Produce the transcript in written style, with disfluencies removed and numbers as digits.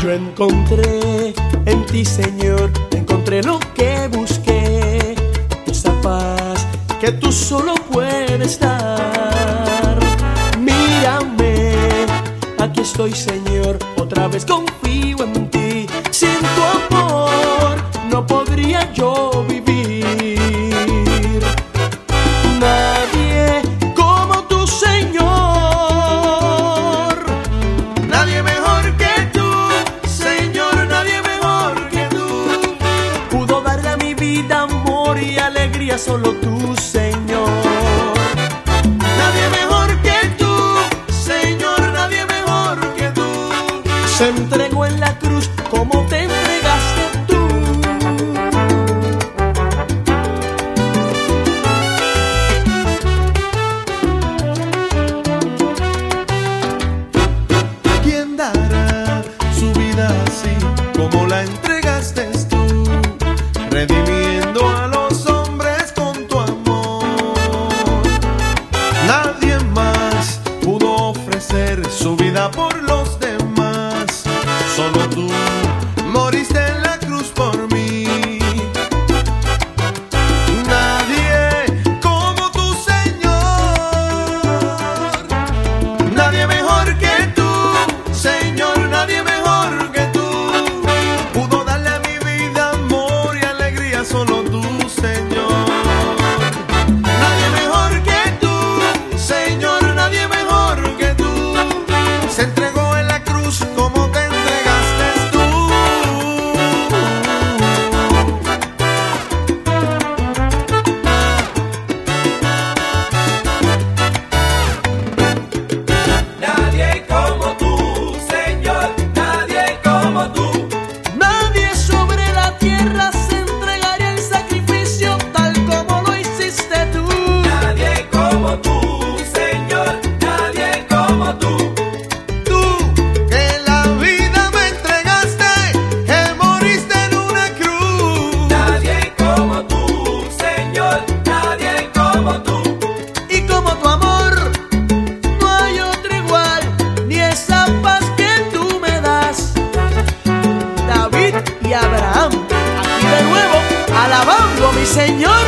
Yo encontré en ti, Señor, encontré lo que busqué, esa paz que tú solo puedes dar. Mírame, aquí estoy, Señor, otra vez confío en ti. Sin tu amor no podría yo vivir. Nadie como tú, Señor. Nadie mejor que tú, Señor, nadie mejor que tú. Pudo darle a mi vida amor y alegría solo tú, Señor. Nadie mejor que tú, Señor, nadie mejor que tú. Se entregó en la cruz como te entregaste tú. ¿Quién dará su vida así como la entregaste tú, redimiendo a los hombres con tu amor? Nadie más pudo ofrecer su vida por los demás, solo tú moriste en la cruz por mí. Nadie como tú, Señor. Nadie mejor que tú, Señor, nadie mejor que tú. Pudo darle a mi vida amor y alegría solo tú, Señor. Nadie mejor que tú, Señor, nadie mejor que tú. Se entregó en la cruz como te entregaste tú. Nadie como tú, Señor, nadie como tú. Nadie sobre la tierra se entregaría en sacrificio tal como lo hiciste tú. Nadie como tú, Señor, nadie como tú. Tú que la vida me entregaste, que moriste en una cruz. Nadie como tú, Señor, nadie como tú. Y como tu amor no hay otro igual, ni esa paz que tú me das. David y Abraham, aquí de nuevo alabando a mi Señor.